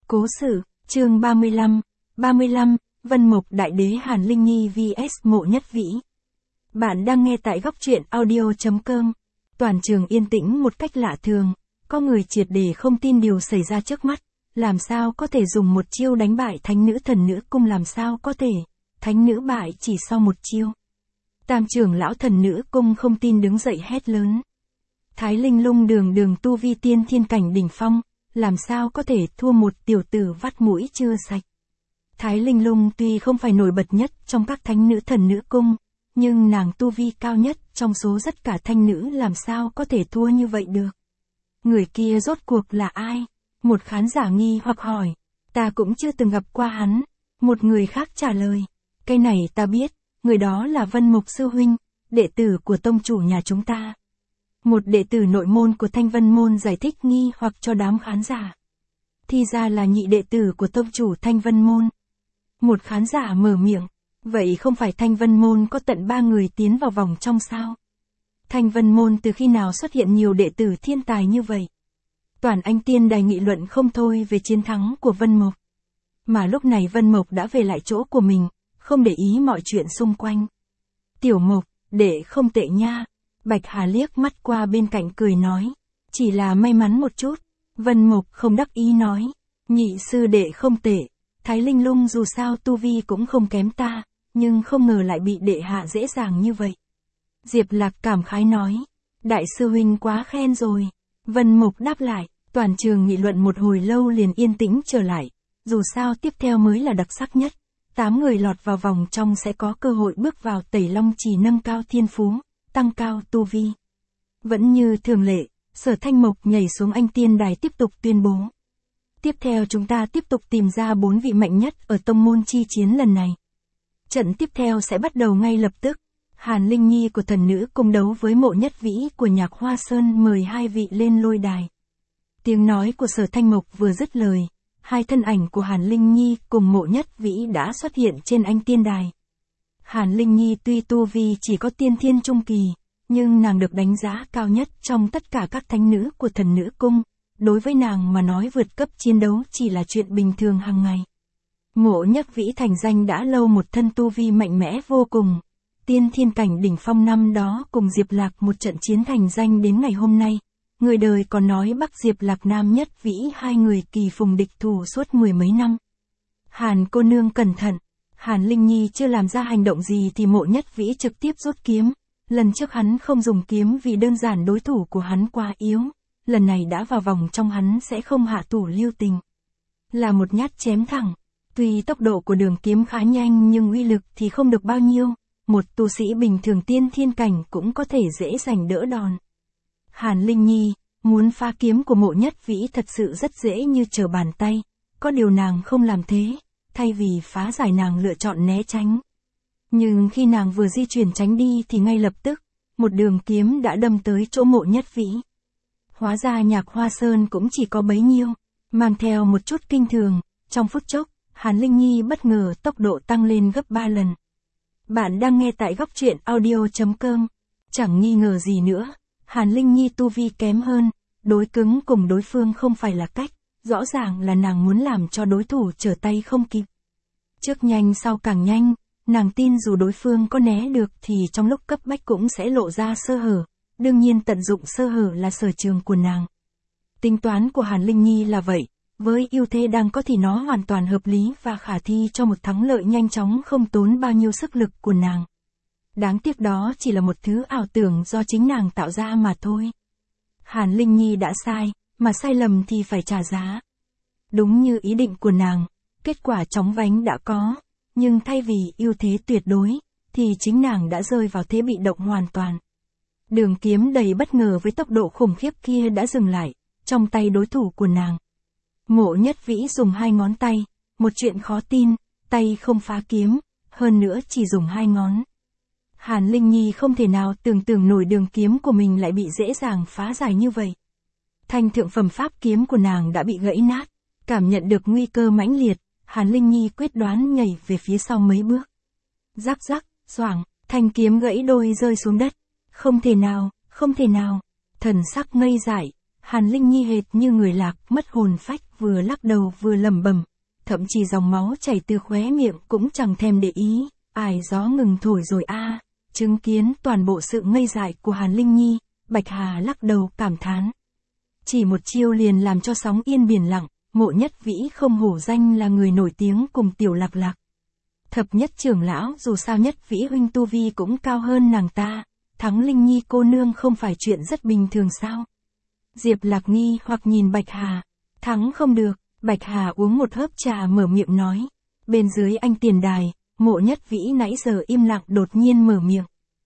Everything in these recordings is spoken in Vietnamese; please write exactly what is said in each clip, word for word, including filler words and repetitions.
Cố sự, chương ba mươi lăm, ba mươi lăm, Vân Mộc Đại Đế Hàn Linh Nhi vs Mộ Nhất Vĩ. Bạn đang nghe tại góc truyện audio chấm com. Toàn trường yên tĩnh một cách lạ thường, có người triệt để không tin điều xảy ra trước mắt, làm sao có thể dùng một chiêu đánh bại thánh nữ thần nữ cung, làm sao có thể, thánh nữ bại chỉ sau một chiêu. Tam trưởng lão thần nữ cung không tin đứng dậy hét lớn. Thái Linh Lung đường đường tu vi tiên thiên cảnh đỉnh phong, làm sao có thể thua một tiểu tử vắt mũi chưa sạch. Thái Linh Lung tuy không phải nổi bật nhất trong các thánh nữ thần nữ cung, nhưng nàng tu vi cao nhất trong số tất cả thanh nữ, làm sao có thể thua như vậy được. Người kia rốt cuộc là ai? Một khán giả nghi hoặc hỏi. Ta cũng chưa từng gặp qua hắn. Một người khác trả lời. Cái này ta biết, người đó là Vân Mộc sư huynh, đệ tử của tông chủ nhà chúng ta. Một đệ tử nội môn của Thanh Vân môn giải thích nghi hoặc cho đám khán giả. Thì ra là nhị đệ tử của tông chủ Thanh Vân môn. Một khán giả mở miệng. Vậy không phải Thanh Vân môn có tận ba người tiến vào vòng trong sao? Thanh Vân môn từ khi nào xuất hiện nhiều đệ tử thiên tài như vậy? Toàn Anh Tiên Đài nghị luận không thôi về chiến thắng của Vân Mộc. Mà lúc này Vân Mộc đã về lại chỗ của mình, không để ý mọi chuyện xung quanh. Tiểu Mộc, đệ không tệ nha. Bạch Hà liếc mắt qua bên cạnh cười nói. Chỉ là may mắn một chút. Vân Mộc không đắc ý nói. Nhị sư đệ không tệ. Thái Linh Lung dù sao tu vi cũng không kém ta, nhưng không ngờ lại bị đệ hạ dễ dàng như vậy. Diệp Lạc cảm khái nói. Đại sư huynh quá khen rồi. Vân Mộc đáp lại. Toàn trường nghị luận một hồi lâu liền yên tĩnh trở lại. Dù sao tiếp theo mới là đặc sắc nhất. Tám người lọt vào vòng trong sẽ có cơ hội bước vào Tẩy Long Trì nâng cao thiên phú, tăng cao tu vi. Vẫn như thường lệ, Sở Thanh Mộc nhảy xuống Anh Tiên Đài tiếp tục tuyên bố. Tiếp theo chúng ta tiếp tục tìm ra bốn vị mạnh nhất ở tông môn chi chiến lần này. Trận tiếp theo sẽ bắt đầu ngay lập tức. Hàn Linh Nhi của thần nữ cung đấu với Mộ Nhất Vĩ của Nhạc Hoa Sơn, mời hai vị lên lôi đài. Tiếng nói của Sở Thanh Mộc vừa dứt lời, hai thân ảnh của Hàn Linh Nhi cùng Mộ Nhất Vĩ đã xuất hiện trên Anh Tiên Đài. Hàn Linh Nhi tuy tu vi chỉ có tiên thiên trung kỳ, nhưng nàng được đánh giá cao nhất trong tất cả các thánh nữ của thần nữ cung. Đối với nàng mà nói vượt cấp chiến đấu chỉ là chuyện bình thường hàng ngày. Mộ Nhất Vĩ thành danh đã lâu, một thân tu vi mạnh mẽ vô cùng. Tiên thiên cảnh đỉnh phong năm đó cùng Diệp Lạc một trận chiến thành danh đến ngày hôm nay. Người đời còn nói Bắc Diệp Lạc Nam Nhất Vĩ hai người kỳ phùng địch thủ suốt mười mấy năm. Hàn cô nương cẩn thận. Hàn Linh Nhi chưa làm ra hành động gì thì Mộ Nhất Vĩ trực tiếp rút kiếm. Lần trước hắn không dùng kiếm vì đơn giản đối thủ của hắn quá yếu. Lần này đã vào vòng trong hắn sẽ không hạ thủ lưu tình. Là một nhát chém thẳng. Tuy tốc độ của đường kiếm khá nhanh nhưng uy lực thì không được bao nhiêu. Một tu sĩ bình thường tiên thiên cảnh cũng có thể dễ dàng đỡ đòn. Hàn Linh Nhi, muốn phá kiếm của Mộ Nhất Vĩ thật sự rất dễ như trở bàn tay. Có điều nàng không làm thế. Thay vì phá giải nàng lựa chọn né tránh. Nhưng khi nàng vừa di chuyển tránh đi thì ngay lập tức, một đường kiếm đã đâm tới chỗ Mộ Nhất Vĩ. Hóa ra Nhạc Hoa Sơn cũng chỉ có bấy nhiêu, mang theo một chút kinh thường, trong phút chốc, Hàn Linh Nhi bất ngờ tốc độ tăng lên gấp ba lần. Bạn đang nghe tại góc truyện audio chấm com. Chẳng nghi ngờ gì nữa, Hàn Linh Nhi tu vi kém hơn, đối cứng cùng đối phương không phải là cách, rõ ràng là nàng muốn làm cho đối thủ trở tay không kịp. Trước nhanh sau càng nhanh, nàng tin dù đối phương có né được thì trong lúc cấp bách cũng sẽ lộ ra sơ hở. Đương nhiên tận dụng sơ hở là sở trường của nàng. Tính toán của Hàn Linh Nhi là vậy, với ưu thế đang có thì nó hoàn toàn hợp lý và khả thi cho một thắng lợi nhanh chóng không tốn bao nhiêu sức lực của nàng. Đáng tiếc đó chỉ là một thứ ảo tưởng do chính nàng tạo ra mà thôi. Hàn Linh Nhi đã sai, mà sai lầm thì phải trả giá. Đúng như ý định của nàng, kết quả chóng vánh đã có, nhưng thay vì ưu thế tuyệt đối, thì chính nàng đã rơi vào thế bị động hoàn toàn. Đường kiếm đầy bất ngờ với tốc độ khủng khiếp kia đã dừng lại, trong tay đối thủ của nàng. Mộ Nhất Vĩ dùng hai ngón tay, một chuyện khó tin, tay không phá kiếm, hơn nữa chỉ dùng hai ngón. Hàn Linh Nhi không thể nào tưởng tượng nổi đường kiếm của mình lại bị dễ dàng phá giải như vậy. Thanh thượng phẩm pháp kiếm của nàng đã bị gãy nát, cảm nhận được nguy cơ mãnh liệt, Hàn Linh Nhi quyết đoán nhảy về phía sau mấy bước. Rắc rắc, xoảng, thanh kiếm gãy đôi rơi xuống đất. Không thể nào, không thể nào. Thần sắc ngây dại, Hàn Linh Nhi hệt như người lạc mất hồn phách, vừa lắc đầu vừa lẩm bẩm, thậm chí dòng máu chảy từ khóe miệng cũng chẳng thèm để ý. Ai gió ngừng thổi rồi a. À. Chứng kiến toàn bộ sự ngây dại của Hàn Linh Nhi, Bạch Hà lắc đầu cảm thán. Chỉ một chiêu liền làm cho sóng yên biển lặng, Mộ Nhất Vĩ không hổ danh là người nổi tiếng cùng Tiểu Lạc Lạc. Thập nhất trưởng lão dù sao Nhất Vĩ huynh tu vi cũng cao hơn nàng ta, thắng Linh Nhi cô nương không phải chuyện rất bình thường sao? Diệp Lạc nghi hoặc nhìn Bạch Hà, thắng không được, Bạch Hà uống một hớp trà mở miệng nói. Bên dưới anh tiền đài, Mộ Nhất Vĩ nãy giờ im lặng đột nhiên mở miệng.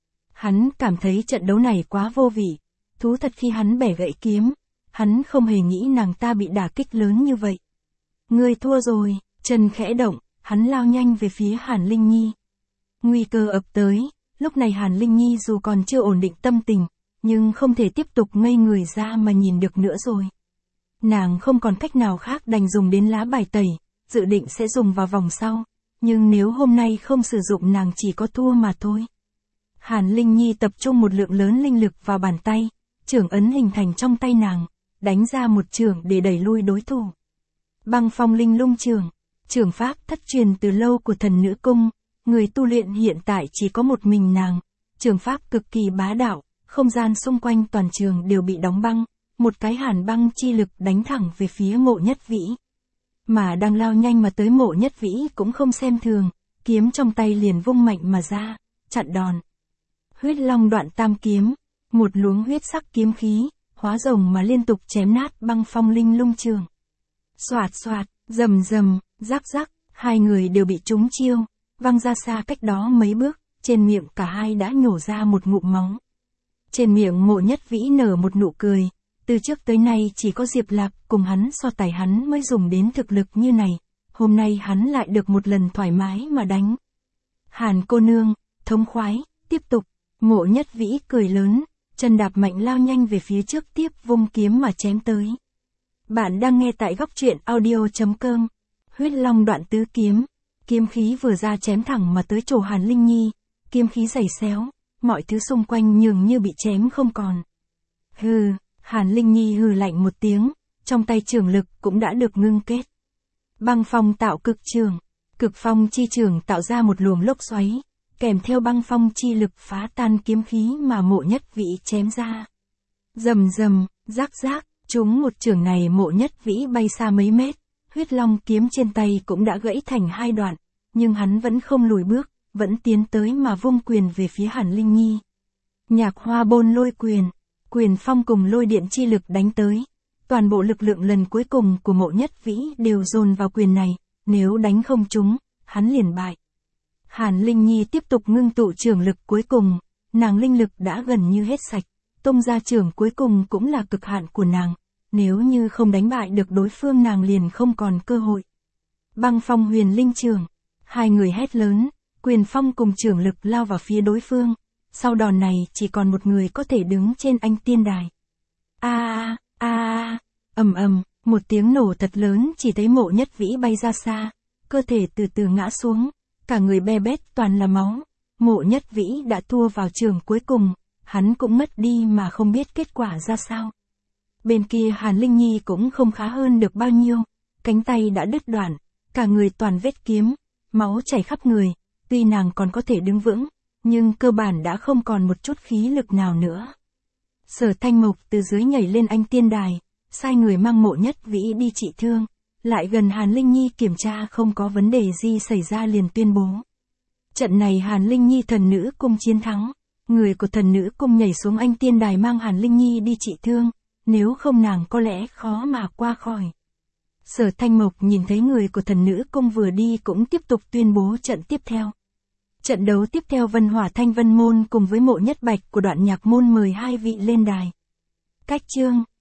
Hắn cảm thấy trận đấu này quá vô vị, thú thật khi hắn bẻ gậy kiếm, hắn không hề nghĩ nàng ta bị đả kích lớn như vậy. Ngươi thua rồi, chân khẽ động, hắn lao nhanh về phía Hàn Linh Nhi. Nguy cơ ập tới, lúc này Hàn Linh Nhi dù còn chưa ổn định tâm tình, nhưng không thể tiếp tục ngây người ra mà nhìn được nữa rồi. Nàng không còn cách nào khác đành dùng đến lá bài tẩy, dự định sẽ dùng vào vòng sau, nhưng nếu hôm nay không sử dụng nàng chỉ có thua mà thôi. Hàn Linh Nhi tập trung một lượng lớn linh lực vào bàn tay, chưởng ấn hình thành trong tay nàng, đánh ra một chưởng để đẩy lui đối thủ. Băng Phong Linh Lung chưởng, chưởng pháp thất truyền từ lâu của Thần Nữ Cung, người tu luyện hiện tại chỉ có một mình nàng, chưởng pháp cực kỳ bá đạo, không gian xung quanh toàn trường đều bị đóng băng, một cái hàn băng chi lực đánh thẳng về phía Mộ Nhất Vĩ. Mà đang lao nhanh mà tới Mộ Nhất Vĩ cũng không xem thường, kiếm trong tay liền vung mạnh mà ra, chặn đòn. Huyết Long Đoạn Tam kiếm, một luống huyết sắc kiếm khí, hóa rồng mà liên tục chém nát Băng Phong Linh Lung chưởng. Xoạt xoạt, rầm rầm, rắc rắc, hai người đều bị trúng chiêu, văng ra xa cách đó mấy bước, trên miệng cả hai đã nhổ ra một ngụm máu. Trên miệng Mộ Nhất Vĩ nở một nụ cười, từ trước tới nay chỉ có Diệp Lạc cùng hắn so tài hắn mới dùng đến thực lực như này, hôm nay hắn lại được một lần thoải mái mà đánh. Hàn cô nương, thống khoái, tiếp tục, Mộ Nhất Vĩ cười lớn, chân đạp mạnh lao nhanh về phía trước tiếp vung kiếm mà chém tới. Bạn đang nghe tại góc truyện audio chấm com. Huyết Long Đoạn Tứ kiếm, kiếm khí vừa ra chém thẳng mà tới chỗ Hàn Linh Nhi, kiếm khí giày xéo, mọi thứ xung quanh nhường như bị chém không còn. Hừ, Hàn Linh Nhi hừ lạnh một tiếng, trong tay trường lực cũng đã được ngưng kết. Băng phong tạo cực trường, cực phong chi trường tạo ra một luồng lốc xoáy, kèm theo băng phong chi lực phá tan kiếm khí mà Mộ Nhất Vĩ chém ra. Rầm rầm, rắc rác, trúng một trường này Mộ Nhất Vĩ bay xa mấy mét, huyết long kiếm trên tay cũng đã gãy thành hai đoạn, nhưng hắn vẫn không lùi bước, vẫn tiến tới mà vung quyền về phía Hàn Linh Nhi. Nhạc Hoa Bôn Lôi Quyền, quyền phong cùng lôi điện chi lực đánh tới, toàn bộ lực lượng lần cuối cùng của Mộ Nhất Vĩ đều dồn vào quyền này, nếu đánh không trúng, hắn liền bại. Hàn Linh Nhi tiếp tục ngưng tụ trường lực cuối cùng, nàng linh lực đã gần như hết sạch, tung ra trường cuối cùng cũng là cực hạn của nàng, nếu như không đánh bại được đối phương nàng liền không còn cơ hội. Băng Phong Huyền Linh Trường, hai người hét lớn, quyền phong cùng trường lực lao vào phía đối phương, sau đòn này chỉ còn một người có thể đứng trên anh tiên đài. A a a, ầm ầm, một tiếng nổ thật lớn, chỉ thấy Mộ Nhất Vĩ bay ra xa, cơ thể từ từ ngã xuống, cả người be bét toàn là máu. Mộ Nhất Vĩ đã thua vào trường cuối cùng, hắn cũng mất đi mà không biết kết quả ra sao. Bên kia Hàn Linh Nhi cũng không khá hơn được bao nhiêu, cánh tay đã đứt đoạn, cả người toàn vết kiếm, máu chảy khắp người, tuy nàng còn có thể đứng vững, nhưng cơ bản đã không còn một chút khí lực nào nữa. Sở Thanh Mộc từ dưới nhảy lên anh tiên đài, sai người mang Mộ Nhất Vĩ đi trị thương, lại gần Hàn Linh Nhi kiểm tra không có vấn đề gì xảy ra liền tuyên bố. Trận này Hàn Linh Nhi Thần Nữ Cung chiến thắng, người của Thần Nữ Cung nhảy xuống anh tiên đài mang Hàn Linh Nhi đi trị thương, nếu không nàng có lẽ khó mà qua khỏi. Sở Thanh Mộc nhìn thấy người của Thần Nữ Cung vừa đi cũng tiếp tục tuyên bố trận tiếp theo. Trận đấu tiếp theo Vân Hỏa Thanh Vân Môn cùng với Mộ Nhất Bạch của Đoạn Nhạc Môn mời hai vị lên đài. Cách chương